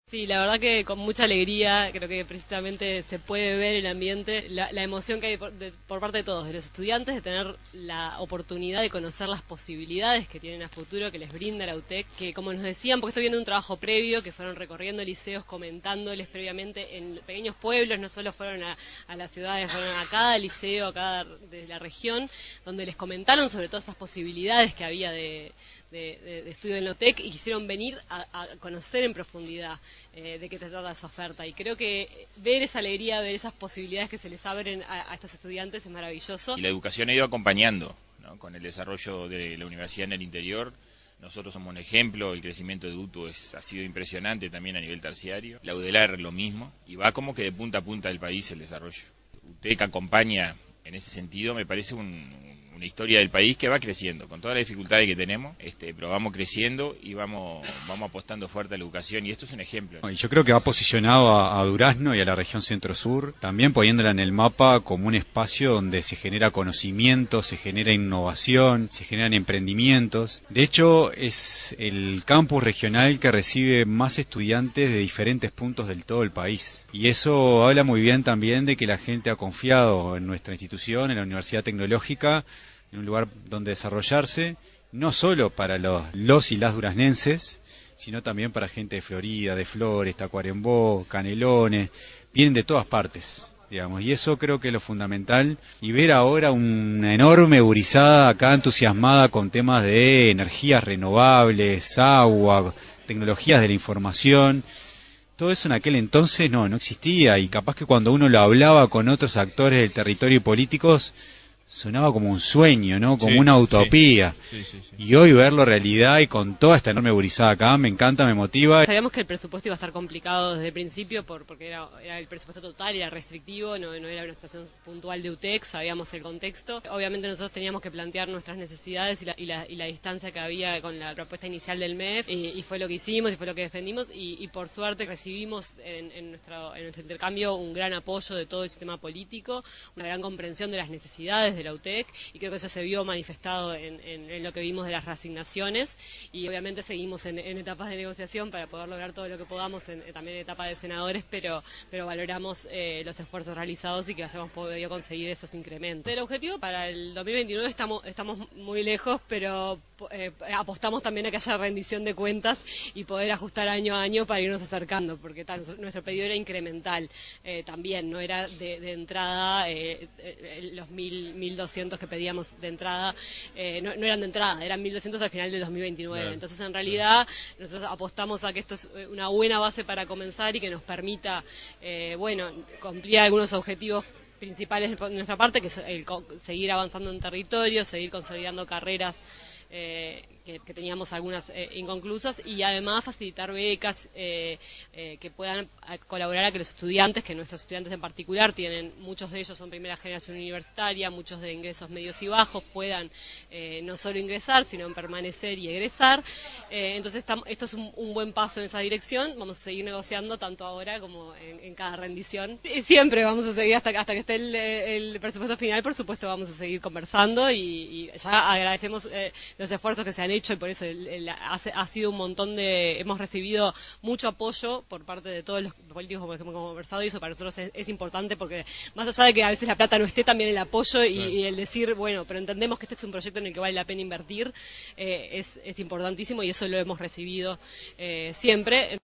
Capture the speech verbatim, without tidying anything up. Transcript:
Sí, la verdad que con mucha alegría, creo que precisamente se puede ver el ambiente, la, la emoción que hay por, de, por parte de todos, de los estudiantes, de tener la oportunidad de conocer las posibilidades que tienen a futuro, que les brinda la U T E C, que como nos decían, porque estoy viendo un trabajo previo, que fueron recorriendo liceos, comentándoles previamente en pequeños pueblos, no solo fueron a, a las ciudades, fueron a cada liceo, a cada de la región, donde les comentaron sobre todas estas posibilidades que había de, de, de, de estudio en la U T E C y quisieron venir a, a conocer en profundidad Eh, de qué se trata esa oferta, y creo que ver esa alegría, ver esas posibilidades que se les abren a, a estos estudiantes es maravilloso. Y la educación ha ido acompañando, ¿no?, con el desarrollo de la universidad en el interior. Nosotros somos un ejemplo, el crecimiento de U T U es, ha sido impresionante también a nivel terciario, la UDELAR lo mismo, y va como que de punta a punta del país el desarrollo. U T E C acompaña en ese sentido, me parece un, una historia del país que va creciendo, con todas las dificultades que tenemos, este, pero vamos creciendo y vamos, vamos apostando fuerte a la educación, y esto es un ejemplo, ¿no? Y yo creo que ha posicionado a, a Durazno y a la región centro-sur, también poniéndola en el mapa como un espacio donde se genera conocimiento, se genera innovación, se generan emprendimientos. De hecho, es el campus regional que recibe más estudiantes de diferentes puntos del todo el país. Y eso habla muy bien también de que la gente ha confiado en nuestra institución, en la Universidad Tecnológica, en un lugar donde desarrollarse, no solo para los, los y las duraznenses, sino también para gente de Florida, de Flores, Tacuarembó, Canelones, vienen de todas partes, digamos, y eso creo que es lo fundamental. Y ver ahora una enorme gurizada acá entusiasmada con temas de energías renovables, agua, tecnologías de la información, todo eso en aquel entonces no, no existía, y capaz que cuando uno lo hablaba con otros actores del territorio y políticos, sonaba como un sueño, ¿no? Como Sí, una utopía. sí, sí, sí, sí. Y hoy verlo realidad y con toda esta enorme gurizada acá, me encanta, me motiva. Sabíamos que el presupuesto iba a estar complicado desde el principio por, porque era, era el presupuesto total, era restrictivo, no, no era una situación puntual de U T E C, sabíamos el contexto. Obviamente nosotros teníamos que plantear nuestras necesidades y la, y la, y la distancia que había con la propuesta inicial del M E F, y, y fue lo que hicimos y fue lo que defendimos, y, y por suerte recibimos en, en, nuestro, en nuestro intercambio un gran apoyo de todo el sistema político, una gran comprensión de las necesidades de la U T E C, y creo que eso se vio manifestado en, en, en lo que vimos de las reasignaciones, y obviamente seguimos en, en etapas de negociación para poder lograr todo lo que podamos, en, también en etapa de senadores, pero, pero valoramos eh, los esfuerzos realizados y que hayamos podido conseguir esos incrementos. El objetivo para el dos mil veintinueve estamos, estamos muy lejos, pero eh, apostamos también a que haya rendición de cuentas y poder ajustar año a año para irnos acercando, porque tal, nuestro pedido era incremental, eh, también no era de, de entrada, eh, eh, los mil doscientos que pedíamos de entrada, eh, no, no eran de entrada, eran mil doscientos al final del dos mil veintinueve, claro. Entonces en realidad nosotros apostamos a que esto es una buena base para comenzar y que nos permita, eh, bueno, cumplir algunos objetivos principales de nuestra parte, que es el seguir avanzando en territorio, seguir consolidando carreras eh, que, que teníamos algunas eh, inconclusas, y además facilitar becas eh, eh, que puedan colaborar a que los estudiantes, que nuestros estudiantes en particular tienen, muchos de ellos son primera generación universitaria, muchos de ingresos medios y bajos, puedan eh, no solo ingresar, sino permanecer y egresar. Eh, entonces estamos, esto es un, un buen paso en esa dirección. Vamos a seguir negociando tanto ahora como en, en cada rendición. Y siempre vamos a seguir hasta, hasta que esté el, el presupuesto final, por supuesto vamos a seguir conversando, y, y ya agradecemos eh, los esfuerzos que se han hecho, y por eso el, el, ha, ha sido un montón de, hemos recibido mucho apoyo por parte de todos los políticos con los que hemos conversado, y eso para nosotros es, es importante, porque más allá de que a veces la plata no esté, también el apoyo y, claro. y el decir, bueno, pero entendemos que este es un proyecto en el que vale la pena invertir, eh, es, es importantísimo, y eso lo hemos recibido eh, siempre.